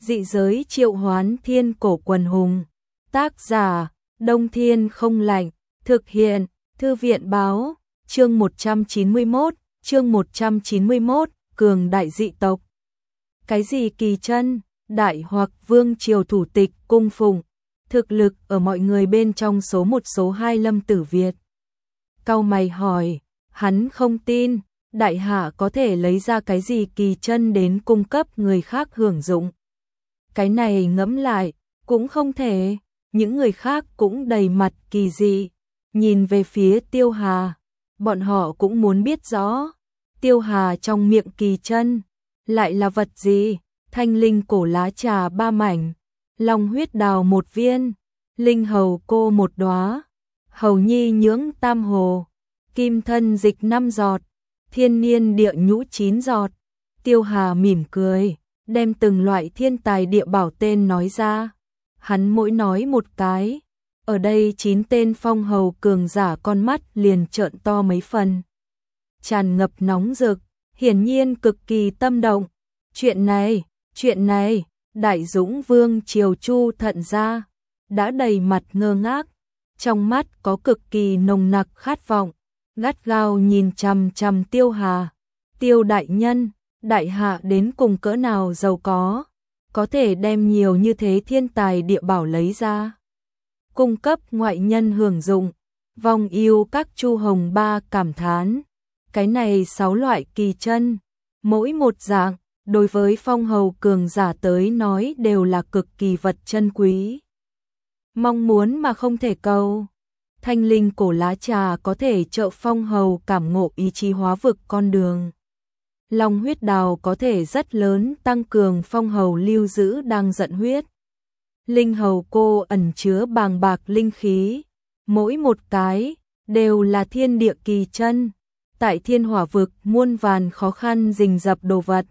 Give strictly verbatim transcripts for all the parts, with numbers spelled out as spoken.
Dị giới triệu hoán thiên cổ quần hùng. Tác giả, Đông Thiên không lạnh. Thực hiện, Thư viện báo. Chương một trăm chín mươi mốt, chương một trăm chín mươi mốt, cường đại dị tộc. Cái gì kỳ chân, đại hoặc vương triều thủ tịch cung phụng, thực lực ở mọi người bên trong số một số hai Lâm Tử Việt. Cau mày hỏi, hắn không tin, đại hạ có thể lấy ra cái gì kỳ chân đến cung cấp người khác hưởng dụng. Cái này ngẫm lại, cũng không thể, những người khác cũng đầy mặt kỳ dị, nhìn về phía Tiêu Hà, bọn họ cũng muốn biết rõ, Tiêu Hà trong miệng kỳ chân, lại là vật gì, thanh linh cổ lá trà ba mảnh, long huyết đào một viên, linh hầu cô một đóa, hầu nhi nhưỡng tam hồ, kim thân dịch năm giọt, thiên niên địa nhũ chín giọt. Tiêu Hà mỉm cười, đem từng loại thiên tài địa bảo tên nói ra. Hắn mỗi nói một cái, ở đây chín tên phong hầu cường giả con mắt liền trợn to mấy phần. Tràn ngập nóng rực, hiển nhiên cực kỳ tâm động. Chuyện này, chuyện này, Đại Dũng Vương triều Chu Thận gia đã đầy mặt ngơ ngác, trong mắt có cực kỳ nồng nặc khát vọng, gắt gao nhìn chằm chằm Tiêu Hà. Tiêu đại nhân, đại hạ đến cùng cỡ nào giàu có, có thể đem nhiều như thế thiên tài địa bảo lấy ra, cung cấp ngoại nhân hưởng dụng. Vong yêu các Chu Hồng Ba cảm thán, cái này sáu loại kỳ chân, mỗi một dạng, đối với phong hầu cường giả tới nói đều là cực kỳ vật chân quý. Mong muốn mà không thể cầu. Thanh linh cổ lá trà có thể trợ phong hầu cảm ngộ ý chí hóa vực con đường. Long huyết đào có thể rất lớn tăng cường phong hầu lưu giữ đang giận huyết. Linh hầu cô ẩn chứa bàng bạc linh khí, mỗi một cái đều là thiên địa kỳ chân, tại thiên hỏa vực muôn vàn khó khăn rình rập đồ vật.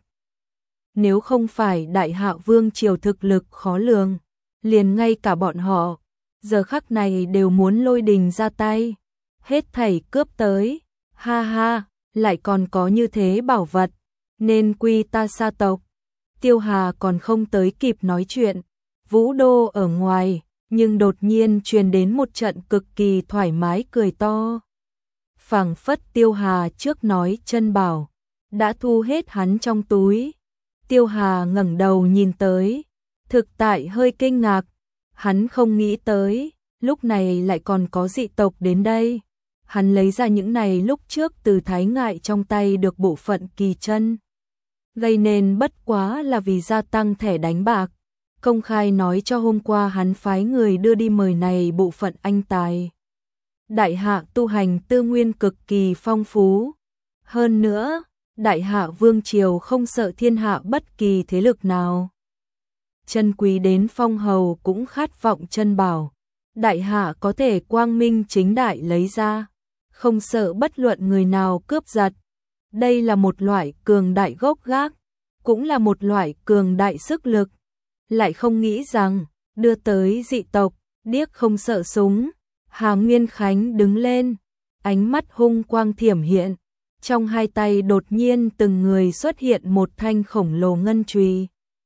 Nếu không phải đại hạ vương triều thực lực khó lường, liền ngay cả bọn họ, giờ khắc này đều muốn lôi đình ra tay, hết thảy cướp tới, ha ha, lại còn có như thế bảo vật, nên quy ta sa tộc. Tiêu Hà còn không tới kịp nói chuyện, Vũ Đô ở ngoài, nhưng đột nhiên truyền đến một trận cực kỳ thoải mái cười to. Phảng phất Tiêu Hà trước nói chân bảo, đã thu hết hắn trong túi. Tiêu Hà ngẩng đầu nhìn tới, thực tại hơi kinh ngạc, hắn không nghĩ tới, lúc này lại còn có dị tộc đến đây. Hắn lấy ra những này lúc trước từ Thái Ngại trong tay được bộ phận kỳ chân, gây nên bất quá là vì gia tăng thẻ đánh bạc, công khai nói cho hôm qua hắn phái người đưa đi mời này bộ phận anh tài. Đại hạ tu hành tư nguyên cực kỳ phong phú, hơn nữa, đại hạ vương triều không sợ thiên hạ bất kỳ thế lực nào. Chân quý đến phong hầu cũng khát vọng chân bảo, đại hạ có thể quang minh chính đại lấy ra, không sợ bất luận người nào cướp giật. Đây là một loại cường đại gốc gác, cũng là một loại cường đại sức lực. Lại không nghĩ rằng, đưa tới dị tộc, điếc không sợ súng. Hà Nguyên Khánh đứng lên, ánh mắt hung quang thiểm hiện, trong hai tay đột nhiên từng người xuất hiện một thanh khổng lồ ngân chùy,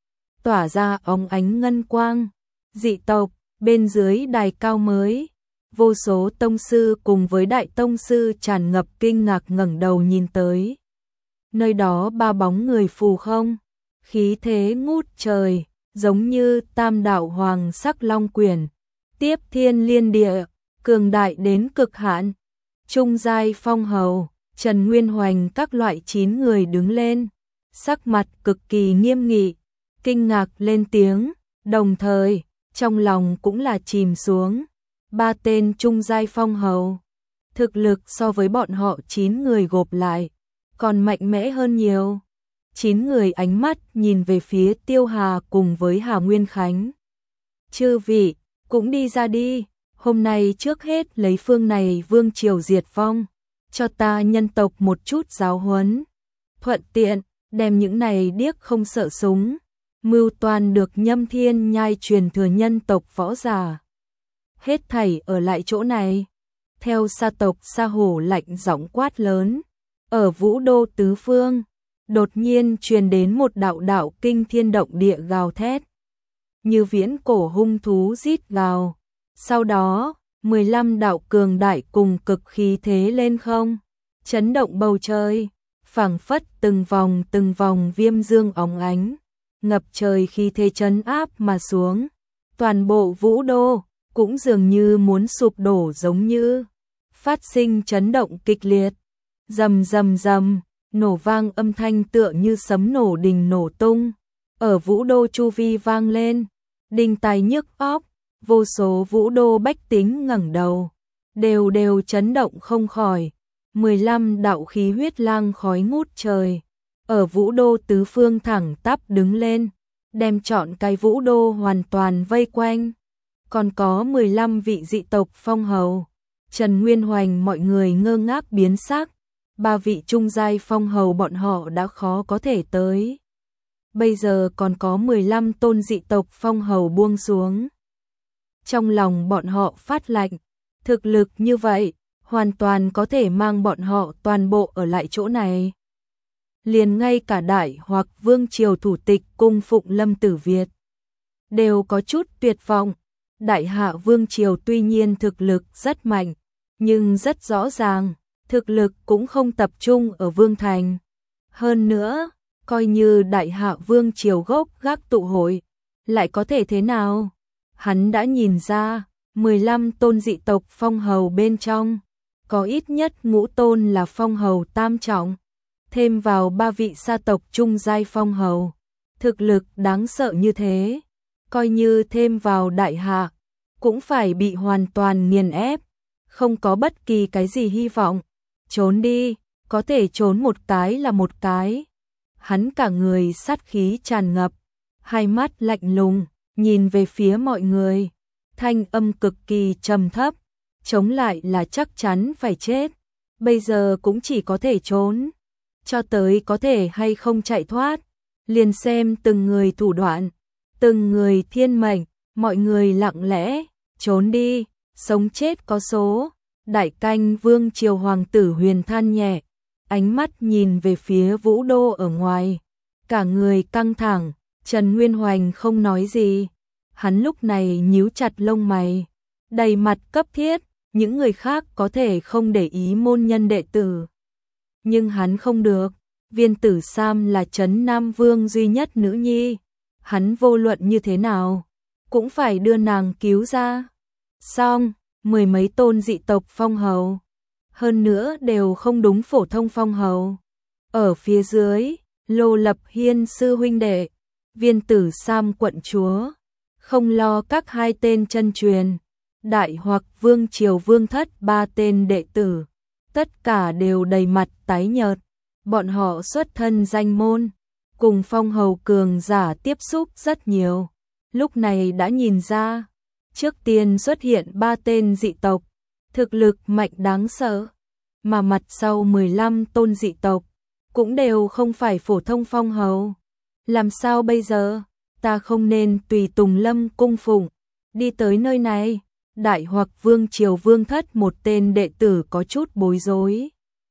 tỏa ra óng ánh ngân quang. Dị tộc, bên dưới đài cao mới, vô số tông sư cùng với đại tông sư tràn ngập kinh ngạc ngẩng đầu nhìn tới. Nơi đó ba bóng người phù không, khí thế ngút trời, giống như tam đạo hoàng sắc long quyển, tiếp thiên liên địa, cường đại đến cực hạn. Trung giai phong hầu, Trần Nguyên Hoành các loại chín người đứng lên, sắc mặt cực kỳ nghiêm nghị, kinh ngạc lên tiếng, đồng thời, trong lòng cũng là chìm xuống. Ba tên trung giai phong hầu, thực lực so với bọn họ chín người gộp lại, còn mạnh mẽ hơn nhiều. Chín người ánh mắt nhìn về phía Tiêu Hà cùng với Hà Nguyên Khánh. Chư vị, cũng đi ra đi, hôm nay trước hết lấy phương này vương triều diệt vong, cho ta nhân tộc một chút giáo huấn. Thuận tiện, đem những này điếc không sợ súng, mưu toan được Nhâm Thiên Nhai truyền thừa nhân tộc võ giả. Hết thảy ở lại chỗ này. Theo sa tộc Sa Hổ lạnh giọng quát lớn, ở Vũ Đô tứ phương, đột nhiên truyền đến một đạo đạo kinh thiên động địa gào thét. như viễn cổ hung thú rít gào. Sau đó, mười lăm đạo cường đại cùng cực khí thế lên không, chấn động bầu trời, phảng phất từng vòng từng vòng viêm dương óng ánh, ngập trời khí thế chấn áp mà xuống. Toàn bộ Vũ Đô cũng dường như muốn sụp đổ, giống như phát sinh chấn động kịch liệt. Rầm rầm rầm, nổ vang âm thanh tựa như sấm nổ đình nổ tung, ở Vũ Đô chu vi vang lên, đinh tai nhức óc. Vô số Vũ Đô bách tính ngẩng đầu, đều đều chấn động không khỏi. mười lăm đạo khí huyết lang khói ngút trời, ở Vũ Đô tứ phương thẳng tắp đứng lên, đem trọn cái Vũ Đô hoàn toàn vây quanh. Còn có mười lăm vị dị tộc phong hầu. Trần Nguyên Hoành mọi người ngơ ngác biến sắc, ba vị trung giai phong hầu bọn họ đã khó có thể tới. Bây giờ còn có mười lăm tôn dị tộc phong hầu buông xuống. Trong lòng bọn họ phát lạnh, thực lực như vậy, hoàn toàn có thể mang bọn họ toàn bộ ở lại chỗ này. Liền ngay cả Đại hoặc Vương Triều thủ tịch cung phụng Lâm Tử Việt đều có chút tuyệt vọng. Đại Hạ Vương Triều tuy nhiên thực lực rất mạnh, nhưng rất rõ ràng, thực lực cũng không tập trung ở Vương Thành. Hơn nữa, coi như Đại Hạ Vương Triều gốc gác tụ hội, lại có thể thế nào? Hắn đã nhìn ra, mười lăm tôn dị tộc phong hầu bên trong, có ít nhất ngũ tôn là phong hầu tam trọng, thêm vào ba vị sa tộc trung giai phong hầu, thực lực đáng sợ như thế, coi như thêm vào Đại Hạ, cũng phải bị hoàn toàn nghiền ép, không có bất kỳ cái gì hy vọng. Trốn đi, có thể trốn một cái là một cái. Hắn cả người sát khí tràn ngập, hai mắt lạnh lùng, nhìn về phía mọi người, thanh âm cực kỳ trầm thấp, chống lại là chắc chắn phải chết, bây giờ cũng chỉ có thể trốn, cho tới có thể hay không chạy thoát, liền xem từng người thủ đoạn, từng người thiên mệnh. Mọi người lặng lẽ trốn đi, sống chết có số. Đại Canh Vương Triều hoàng tử Huyền than nhẹ, ánh mắt nhìn về phía Vũ Đô ở ngoài, cả người căng thẳng. Trần Nguyên Hoành không nói gì, hắn lúc này nhíu chặt lông mày, đầy mặt cấp thiết. Những người khác có thể không để ý môn nhân đệ tử, nhưng hắn không được. Viên Tử Sam là Trấn Nam Vương duy nhất nữ nhi, hắn vô luận như thế nào cũng phải đưa nàng cứu ra. Xong, mười mấy tôn dị tộc phong hầu, hơn nữa đều không đúng phổ thông phong hầu. Ở phía dưới, Lô Lập Hiên sư huynh đệ, Viên Tử Sam quận chúa, không lo các hai tên chân truyền, Đại hoặc Vương Triều Vương Thất ba tên đệ tử, tất cả đều đầy mặt tái nhợt. Bọn họ xuất thân danh môn, cùng phong hầu cường giả tiếp xúc rất nhiều, lúc này đã nhìn ra, trước tiên xuất hiện ba tên dị tộc, thực lực mạnh đáng sợ, mà mặt sau mười lăm tôn dị tộc cũng đều không phải phổ thông phong hầu. Làm sao bây giờ? Ta không nên tùy tùng Lâm cung phụng đi tới nơi này. Đại hoặc Vương Triều Vương Thất một tên đệ tử có chút bối rối,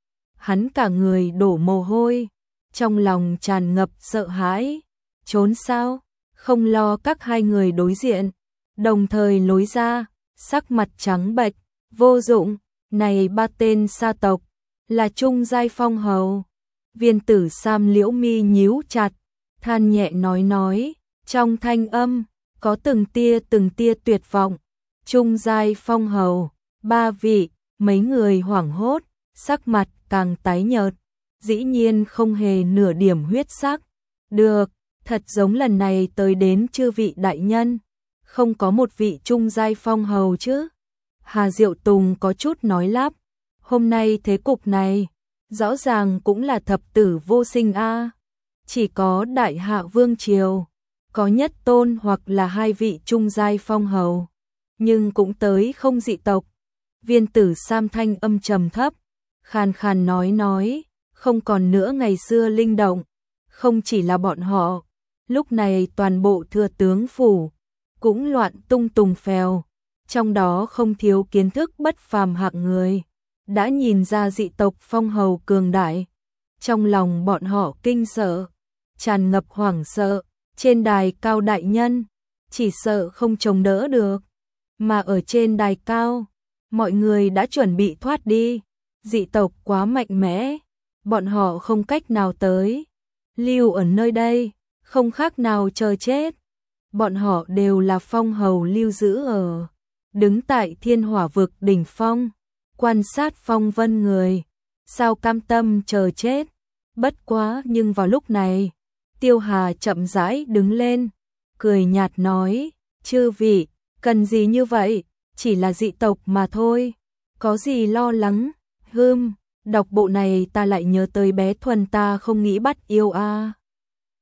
hắn cả người đổ mồ hôi, trong lòng tràn ngập sợ hãi. Trốn sao? Không lo các hai người đối diện, đồng thời lối ra, sắc mặt trắng bệch, vô dụng. Này ba tên sa tộc là trung giai phong hầu. Viên Tử Sam liễu mi nhíu chặt, than nhẹ nói nói, trong thanh âm có từng tia từng tia tuyệt vọng. Trung giai phong hầu, ba vị. Mấy người hoảng hốt, sắc mặt càng tái nhợt, dĩ nhiên không hề nửa điểm huyết sắc. Được, thật giống lần này tới đến chư vị đại nhân, không có một vị trung giai phong hầu chứ? Hà Diệu Tùng có chút nói lắp, hôm nay thế cục này, rõ ràng cũng là thập tử vô sinh a. Chỉ có Đại Hạ Vương Triều, có nhất tôn hoặc là hai vị trung giai phong hầu, nhưng cũng tới không dị tộc. Viên Tử Sam thanh âm trầm thấp, khàn khàn nói nói, không còn nữa ngày xưa linh động, không chỉ là bọn họ, lúc này toàn bộ thừa tướng phủ cũng loạn tung tùng phèo, trong đó không thiếu kiến thức bất phàm hạng người, đã nhìn ra dị tộc phong hầu cường đại. Trong lòng bọn họ kinh sợ, tràn ngập hoảng sợ. Trên đài cao đại nhân, chỉ sợ không chống đỡ được. Mà ở trên đài cao, mọi người đã chuẩn bị thoát đi, dị tộc quá mạnh mẽ, bọn họ không cách nào tới. Lưu ở nơi đây, không khác nào chờ chết. Bọn họ đều là phong hầu lưu giữ ở, đứng tại thiên hỏa vực đỉnh phong, quan sát phong vân người, sao cam tâm chờ chết. Bất quá nhưng vào lúc này, Tiêu Hà chậm rãi đứng lên, cười nhạt nói, chư vị, cần gì như vậy, chỉ là dị tộc mà thôi, có gì lo lắng. Hừm, đọc bộ này ta lại nhớ tới bé Thuần ta không nghĩ bắt yêu a. À.